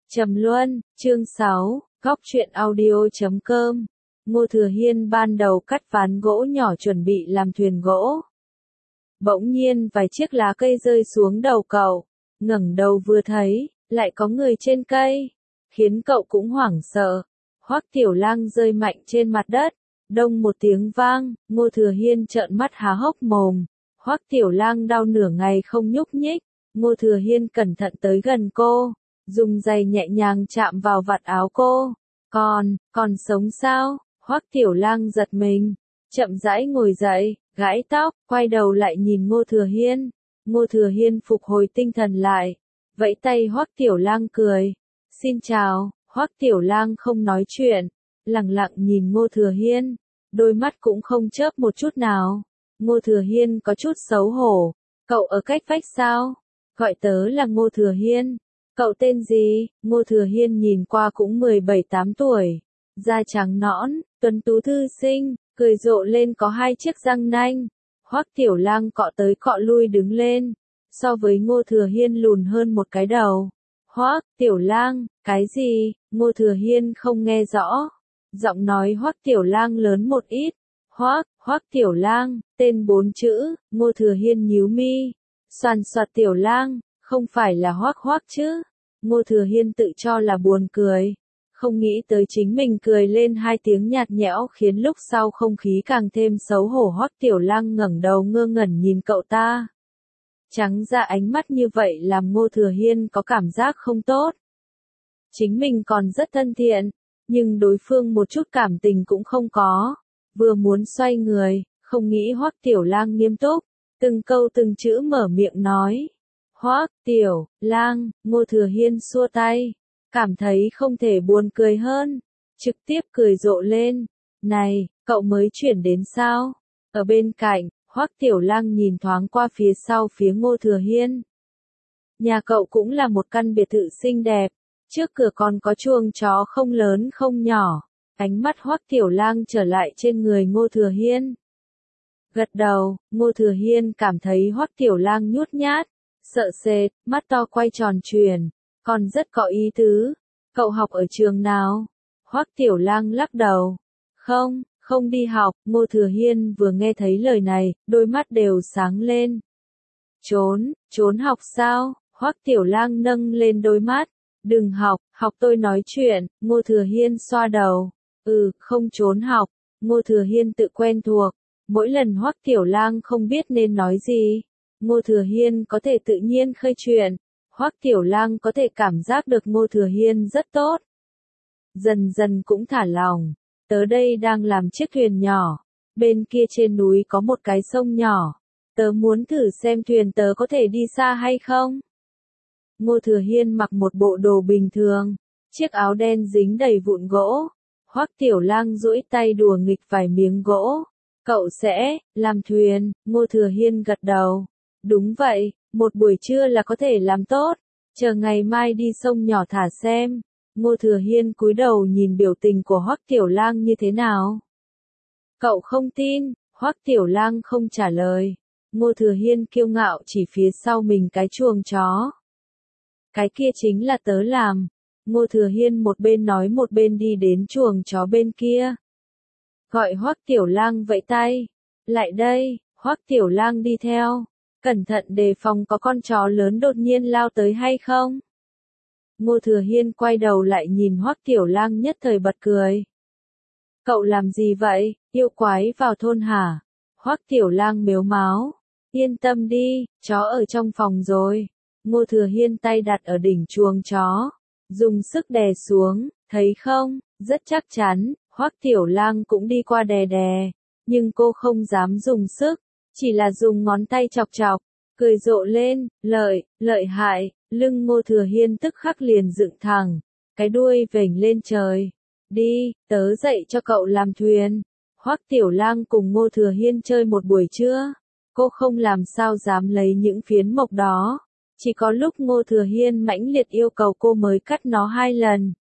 Trầm Luân, chương 6, góc truyện audio.com. Ngô Thừa Hiên ban đầu cắt ván gỗ nhỏ chuẩn bị làm thuyền gỗ. Bỗng nhiên vài chiếc lá cây rơi xuống đầu cậu, ngẩng đầu vừa thấy, lại có người trên cây, khiến cậu cũng hoảng sợ. Hoắc Tiểu Lang rơi mạnh trên mặt đất, đông một tiếng vang, Ngô Thừa Hiên trợn mắt há hốc mồm. Hoắc Tiểu Lang đau nửa ngày không nhúc nhích, Ngô Thừa Hiên cẩn thận tới gần cô, dùng giày nhẹ nhàng chạm vào vạt áo cô. Còn sống sao? Hoắc Tiểu Lang giật mình, chậm rãi ngồi dậy, gãi tóc, quay đầu lại nhìn Ngô Thừa Hiên. Ngô Thừa Hiên phục hồi tinh thần lại, vẫy tay Hoắc Tiểu Lang cười. Xin chào. Hoắc Tiểu Lang không nói chuyện, lặng lặng nhìn Ngô Thừa Hiên, đôi mắt cũng không chớp một chút nào. Ngô Thừa Hiên có chút xấu hổ. Cậu ở cách vách sao? Gọi tớ là Ngô Thừa Hiên. Cậu tên gì? Ngô Thừa Hiên nhìn qua cũng 17-18 tuổi, da trắng nõn, tuấn tú thư sinh, cười rộ lên có hai chiếc răng nanh. Hoắc Tiểu Lang cọ tới cọ lui đứng lên, so với Ngô Thừa Hiên lùn hơn một cái đầu. Hoắc Tiểu Lang, cái gì? Ngô Thừa Hiên không nghe rõ. Giọng nói Hoắc Tiểu Lang lớn một ít. Hoắc Tiểu Lang, tên 4 chữ. Ngô Thừa Hiên nhíu mi. Xoàn xoạt Tiểu Lang, không phải là Hoắc chứ? Ngô Thừa Hiên tự cho là buồn cười, không nghĩ tới chính mình cười lên hai tiếng nhạt nhẽo khiến lúc sau không khí càng thêm xấu hổ. Hoắc Tiểu Lang ngẩng đầu ngơ ngẩn nhìn cậu ta. Trắng ra ánh mắt như vậy làm Ngô Thừa Hiên có cảm giác không tốt. Chính mình còn rất thân thiện, nhưng đối phương một chút cảm tình cũng không có. Vừa muốn xoay người, không nghĩ Hoắc Tiểu Lang nghiêm túc, từng câu từng chữ mở miệng nói. Hoắc Tiểu Lang, Ngô Thừa Hiên xua tay, cảm thấy không thể buồn cười hơn, trực tiếp cười rộ lên. Này, cậu mới chuyển đến sao? Ở bên cạnh, Hoắc Tiểu Lang nhìn thoáng qua phía sau phía Ngô Thừa Hiên. Nhà cậu cũng là một căn biệt thự xinh đẹp, trước cửa còn có chuồng chó không lớn không nhỏ. Ánh mắt Hoắc Tiểu Lang trở lại trên người Ngô Thừa Hiên. Gật đầu, Ngô Thừa Hiên cảm thấy Hoắc Tiểu Lang nhút nhát, sợ sệt, mắt to quay tròn truyền, còn rất có ý tứ. Cậu học ở trường nào? Hoắc Tiểu Lang lắc đầu. Không đi học. Ngô Thừa Hiên vừa nghe thấy lời này, đôi mắt đều sáng lên. Trốn học sao? Hoắc Tiểu Lang nâng lên đôi mắt. Đừng học tôi nói chuyện. Ngô Thừa Hiên xoa đầu. Không trốn học. Ngô Thừa Hiên tự quen thuộc. Mỗi lần Hoắc Tiểu Lang không biết nên nói gì, Ngô Thừa Hiên có thể tự nhiên khơi chuyện. Hoắc Tiểu Lang có thể cảm giác được Ngô Thừa Hiên rất tốt. Dần dần cũng thả lòng. Tớ đây đang làm chiếc thuyền nhỏ. Bên kia trên núi có một cái sông nhỏ. Tớ muốn thử xem thuyền tớ có thể đi xa hay không. Ngô Thừa Hiên mặc một bộ đồ bình thường, chiếc áo đen dính đầy vụn gỗ. Hoắc Tiểu Lang duỗi tay đùa nghịch vài miếng gỗ. Cậu sẽ làm thuyền? Ngô Thừa Hiên gật đầu. Đúng vậy, một buổi trưa là có thể làm tốt. Chờ ngày mai đi sông nhỏ thả xem. Ngô Thừa Hiên cúi đầu nhìn biểu tình của Hoắc Tiểu Lang như thế nào. Cậu không tin? Hoắc Tiểu Lang không trả lời. Ngô Thừa Hiên kiêu ngạo chỉ phía sau mình cái chuồng chó. Cái kia chính là tớ làm. Ngô Thừa Hiên một bên nói một bên đi đến chuồng chó bên kia. Gọi Hoắc Tiểu Lang vẫy tay. Lại đây. Hoắc Tiểu Lang đi theo. Cẩn thận đề phòng có con chó lớn đột nhiên lao tới hay không. Ngô Thừa Hiên quay đầu lại nhìn Hoắc Tiểu Lang nhất thời bật cười. Cậu làm gì vậy? Yêu quái vào thôn hả? Hoắc Tiểu Lang mếu máo. Yên tâm đi, chó ở trong phòng rồi. Ngô Thừa Hiên tay đặt ở đỉnh chuồng chó, dùng sức đè xuống, thấy không? Rất chắc chắn. Hoắc Tiểu Lang cũng đi qua đè đè, nhưng cô không dám dùng sức, chỉ là dùng ngón tay chọc chọc, cười rộ lên. Lợi hại. Lưng Ngô Thừa Hiên tức khắc liền dựng thẳng, cái đuôi vểnh lên trời. Đi, tớ dạy cho cậu làm thuyền. Hoắc Tiểu Lang cùng Ngô Thừa Hiên chơi một buổi trưa, cô không làm sao dám lấy những phiến mộc đó, chỉ có lúc Ngô Thừa Hiên mãnh liệt yêu cầu cô mới cắt nó 2 lần.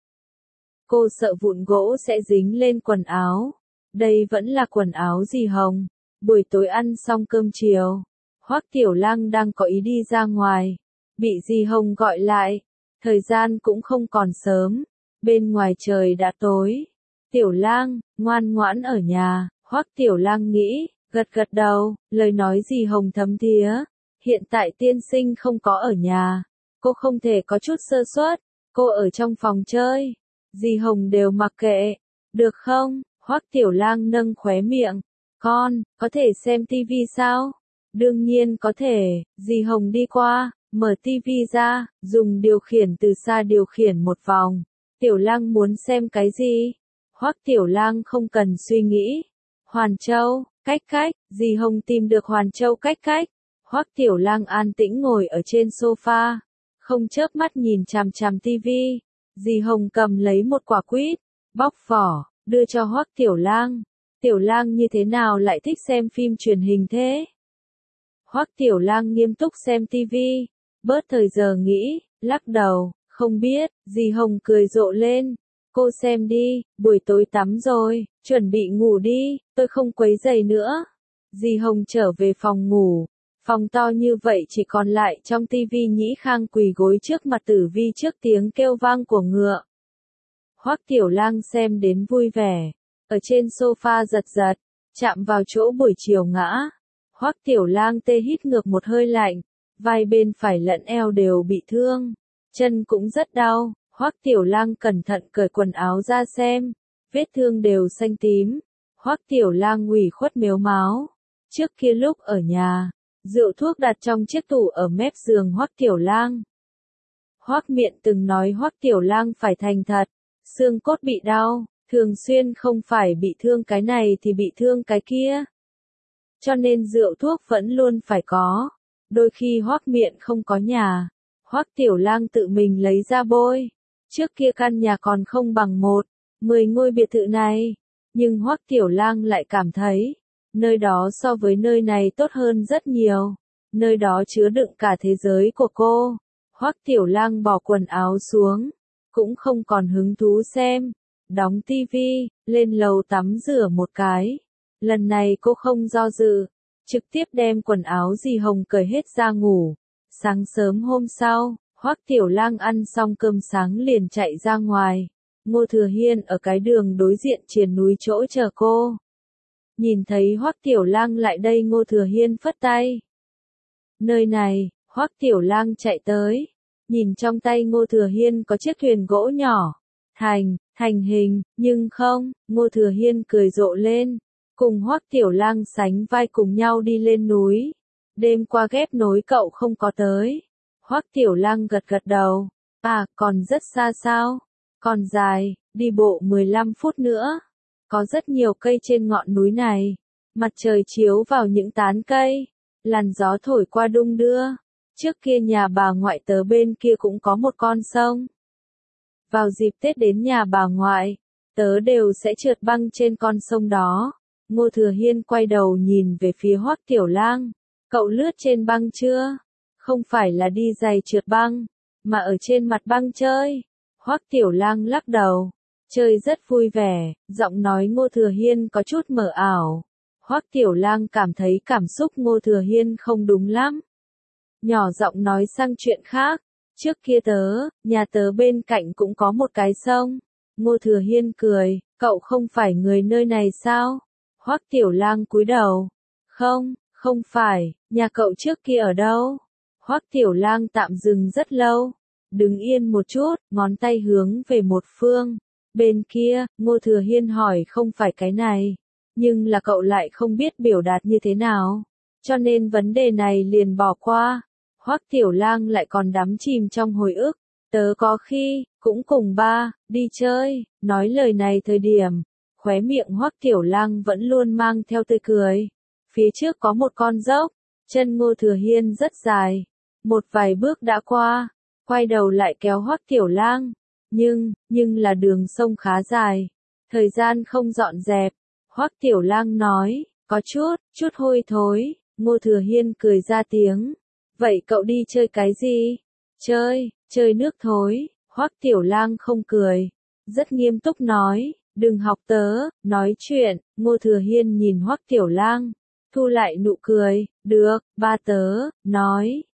Cô sợ vụn gỗ sẽ dính lên quần áo. Đây vẫn là quần áo dì Hồng. Buổi tối ăn xong cơm chiều, Hoắc Tiểu Lang đang có ý đi ra ngoài, bị dì Hồng gọi lại. Thời gian cũng không còn sớm, bên ngoài trời đã tối. Tiểu Lang, ngoan ngoãn ở nhà, Hoắc Tiểu Lang nghĩ, gật gật đầu, lời nói Dì Hồng thấm thía. Hiện tại tiên sinh không có ở nhà, cô không thể có chút sơ suất, cô ở trong phòng chơi. Dì Hồng đều mặc kệ, được không? Hoắc Tiểu Lang nâng khóe miệng, con, có thể xem tivi sao? Đương nhiên có thể, dì Hồng đi qua, mở tivi ra, dùng điều khiển từ xa điều khiển một vòng. Tiểu Lang muốn xem cái gì? Hoắc Tiểu Lang không cần suy nghĩ. Hoàn Châu, cách cách, dì Hồng tìm được Hoàn Châu cách cách. Hoắc Tiểu Lang an tĩnh ngồi ở trên sofa, không chớp mắt nhìn chằm chằm tivi. Dì Hồng cầm lấy một quả quýt, bóc vỏ, đưa cho Hoắc Tiểu Lang. Tiểu Lang như thế nào lại thích xem phim truyền hình thế? Hoắc Tiểu Lang nghiêm túc xem tivi, bớt thời giờ nghĩ, lắc đầu, không biết. Dì Hồng cười rộ lên. Cô xem đi, buổi tối tắm rồi, chuẩn bị ngủ đi, tôi không quấy rầy nữa. Dì Hồng trở về phòng ngủ. Phòng to như vậy chỉ còn lại trong tivi Nhĩ Khang quỳ gối trước mặt Tử Vi trước tiếng kêu vang của ngựa. Hoắc Tiểu Lang xem đến vui vẻ, ở trên sofa giật giật, chạm vào chỗ buổi chiều ngã. Hoắc Tiểu Lang tê hít ngược một hơi lạnh, vai bên phải lẫn eo đều bị thương, chân cũng rất đau. Hoắc Tiểu Lang cẩn thận cởi quần áo ra xem, vết thương đều xanh tím. Hoắc Tiểu Lang ủy khuất mếu máo. Trước kia lúc ở nhà, rượu thuốc đặt trong chiếc tủ ở mép giường Hoắc Tiểu Lang. Hoắc Miện từng nói Hoắc Tiểu Lang phải thành thật, xương cốt bị đau, thường xuyên không phải bị thương cái này thì bị thương cái kia. Cho nên rượu thuốc vẫn luôn phải có. Đôi khi Hoắc Miện không có nhà, Hoắc Tiểu Lang tự mình lấy ra bôi. Trước kia căn nhà còn không bằng 10 ngôi biệt thự này, nhưng Hoắc Tiểu Lang lại cảm thấy, nơi đó so với nơi này tốt hơn rất nhiều. Nơi đó chứa đựng cả thế giới của cô. Hoắc Tiểu Lang bỏ quần áo xuống, cũng không còn hứng thú xem, đóng tivi, lên lầu tắm rửa một cái. Lần này cô không do dự, trực tiếp đem quần áo Dì Hồng cởi hết ra ngủ. Sáng sớm hôm sau, Hoắc Tiểu Lang ăn xong cơm sáng liền chạy ra ngoài. Ngô Thừa Hiên ở cái đường đối diện triền núi chỗ chờ cô. Nhìn thấy Hoắc Tiểu Lang lại đây, Ngô Thừa Hiên phất tay. Nơi này, Hoắc Tiểu Lang chạy tới, nhìn trong tay Ngô Thừa Hiên có chiếc thuyền gỗ nhỏ, thành hình, nhưng không, Ngô Thừa Hiên cười rộ lên, cùng Hoắc Tiểu Lang sánh vai cùng nhau đi lên núi. Đêm qua ghép nối cậu không có tới. Hoắc Tiểu Lang gật gật đầu. À, còn rất xa sao? Còn dài, đi bộ 15 phút nữa. Có rất nhiều cây trên ngọn núi này. Mặt trời chiếu vào những tán cây. Làn gió thổi qua đung đưa. Trước kia nhà bà ngoại tớ bên kia cũng có một con sông. Vào dịp Tết đến nhà bà ngoại, tớ đều sẽ trượt băng trên con sông đó. Ngô Thừa Hiên quay đầu nhìn về phía Hoắc Tiểu Lang. Cậu lướt trên băng chưa? Không phải là đi giày trượt băng, mà ở trên mặt băng chơi. Hoắc Tiểu Lang lắc đầu. Chơi rất vui vẻ, giọng nói Ngô Thừa Hiên có chút mờ ảo. Hoắc Tiểu Lang cảm thấy cảm xúc Ngô Thừa Hiên không đúng lắm. Nhỏ giọng nói sang chuyện khác. Trước kia nhà tớ bên cạnh cũng có một cái sông. Ngô Thừa Hiên cười, cậu không phải người nơi này sao? Hoắc Tiểu Lang cúi đầu. Không phải, nhà cậu trước kia ở đâu? Hoắc Tiểu Lang tạm dừng rất lâu. Đứng yên một chút, ngón tay hướng về một phương. Bên kia, Ngô Thừa Hiên hỏi không phải cái này. Nhưng là cậu lại không biết biểu đạt như thế nào. Cho nên vấn đề này liền bỏ qua. Hoắc Tiểu Lang lại còn đắm chìm trong hồi ức. Tớ có khi, cũng cùng ba, đi chơi. Nói lời này thời điểm, khóe miệng Hoắc Tiểu Lang vẫn luôn mang theo tươi cười. Phía trước có một con dốc, chân Ngô Thừa Hiên rất dài. Một vài bước đã qua, quay đầu lại kéo Hoắc Tiểu Lang. Nhưng là đường sông khá dài. Thời gian không dọn dẹp. Hoắc Tiểu Lang nói, có chút hôi thối. Ngô Thừa Hiên cười ra tiếng. Vậy cậu đi chơi cái gì? Chơi nước thối. Hoắc Tiểu Lang không cười. Rất nghiêm túc nói, đừng học tớ, nói chuyện. Ngô Thừa Hiên nhìn Hoắc Tiểu Lang. Thu lại nụ cười, được, ba tớ, nói,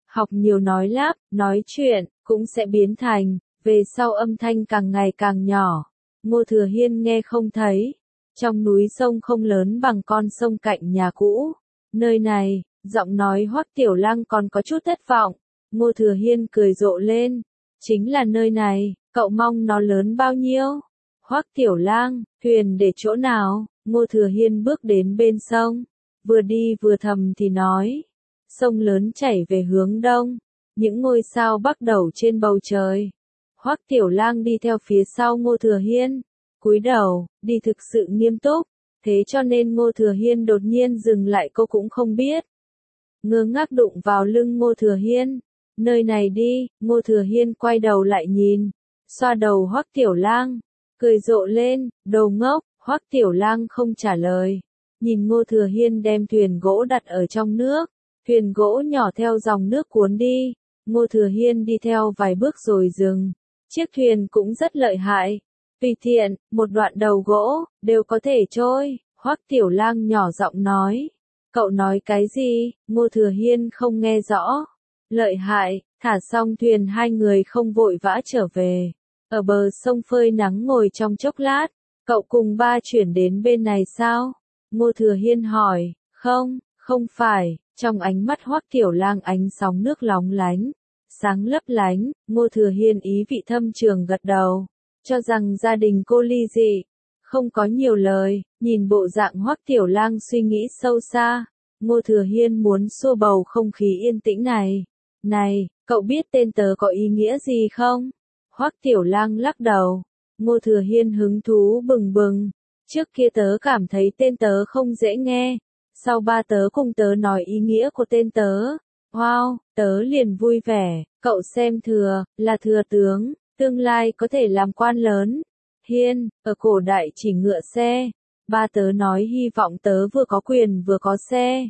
Học nhiều nói lắp, nói chuyện, cũng sẽ biến thành, về sau âm thanh càng ngày càng nhỏ. Ngô Thừa Hiên nghe không thấy. Trong núi sông không lớn bằng con sông cạnh nhà cũ. Nơi này, giọng nói Hoắc Tiểu Lăng còn có chút thất vọng. Ngô Thừa Hiên cười rộ lên. Chính là nơi này, cậu mong nó lớn bao nhiêu? Hoắc Tiểu Lang, thuyền để chỗ nào? Ngô Thừa Hiên bước đến bên sông, vừa đi vừa thầm thì nói. Sông lớn chảy về hướng đông, những ngôi sao bắt đầu trên bầu trời. Hoắc Tiểu Lang đi theo phía sau Ngô Thừa Hiên, cúi đầu, đi thực sự nghiêm túc, thế cho nên Ngô Thừa Hiên đột nhiên dừng lại cô cũng không biết. Ngơ ngác đụng vào lưng Ngô Thừa Hiên, nơi này đi, Ngô Thừa Hiên quay đầu lại nhìn, xoa đầu Hoắc Tiểu Lang, cười rộ lên, đồ ngốc. Hoắc Tiểu Lang không trả lời, nhìn Ngô Thừa Hiên đem thuyền gỗ đặt ở trong nước, thuyền gỗ nhỏ theo dòng nước cuốn đi, Ngô Thừa Hiên đi theo vài bước rồi dừng, chiếc thuyền cũng rất lợi hại, tùy tiện, một đoạn đầu gỗ, đều có thể trôi, Hoắc Tiểu Lang nhỏ giọng nói, cậu nói cái gì, Ngô Thừa Hiên không nghe rõ, lợi hại, thả xong thuyền hai người không vội vã trở về, ở bờ sông phơi nắng ngồi trong chốc lát. Cậu cùng ba chuyển đến bên này sao? Ngô Thừa Hiên hỏi, không, không phải, trong ánh mắt Hoắc Tiểu Lang ánh sóng nước lóng lánh, sáng lấp lánh, Ngô Thừa Hiên ý vị thâm trường gật đầu, cho rằng gia đình cô ly dị, không có nhiều lời, nhìn bộ dạng Hoắc Tiểu Lang suy nghĩ sâu xa, Ngô Thừa Hiên muốn xua bầu không khí yên tĩnh này. Này, cậu biết tên tớ có ý nghĩa gì không? Hoắc Tiểu Lang lắc đầu. Ngô Thừa Hiên hứng thú bừng bừng, trước kia tớ cảm thấy tên tớ không dễ nghe, sau ba tớ cùng tớ nói ý nghĩa của tên tớ, wow, tớ liền vui vẻ, cậu xem thừa, là thừa tướng, tương lai có thể làm quan lớn, Hiên, ở cổ đại chỉ ngựa xe, ba tớ nói hy vọng tớ vừa có quyền vừa có xe.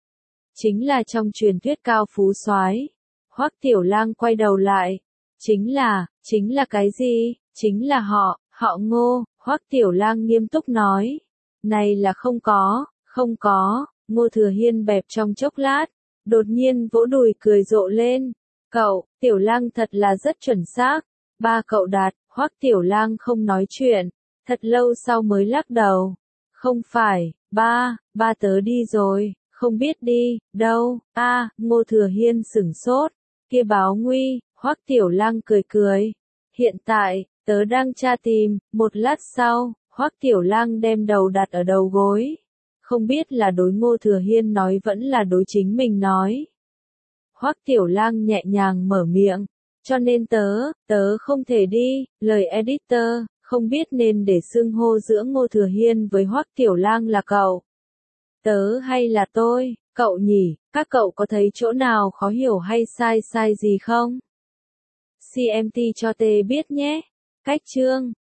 Chính là trong truyền thuyết cao phú soái. Hoắc Tiểu Lang quay đầu lại, chính là cái gì? Chính là họ Ngô, Hoắc Tiểu Lang nghiêm túc nói. Này là không có, Ngô Thừa Hiên bẹp trong chốc lát, đột nhiên vỗ đùi cười rộ lên. Cậu, Tiểu Lang thật là rất chuẩn xác. Ba cậu đạt, Hoắc Tiểu Lang không nói chuyện, thật lâu sau mới lắc đầu. Không phải, ba tớ đi rồi, không biết đi, đâu, Ngô Thừa Hiên sửng sốt, kia báo nguy, Hoắc Tiểu Lang cười cười. Hiện tại, tớ đang tra tìm, một lát sau, Hoắc Tiểu Lang đem đầu đặt ở đầu gối. Không biết là đối Ngô Thừa Hiên nói vẫn là đối chính mình nói. Hoắc Tiểu Lang nhẹ nhàng mở miệng, cho nên tớ không thể đi, lời editor, không biết nên để xưng hô giữa Ngô Thừa Hiên với Hoắc Tiểu Lang là cậu. Tớ hay là tôi, cậu nhỉ, các cậu có thấy chỗ nào khó hiểu hay sai gì không? CMT cho tê biết nhé. Cách chương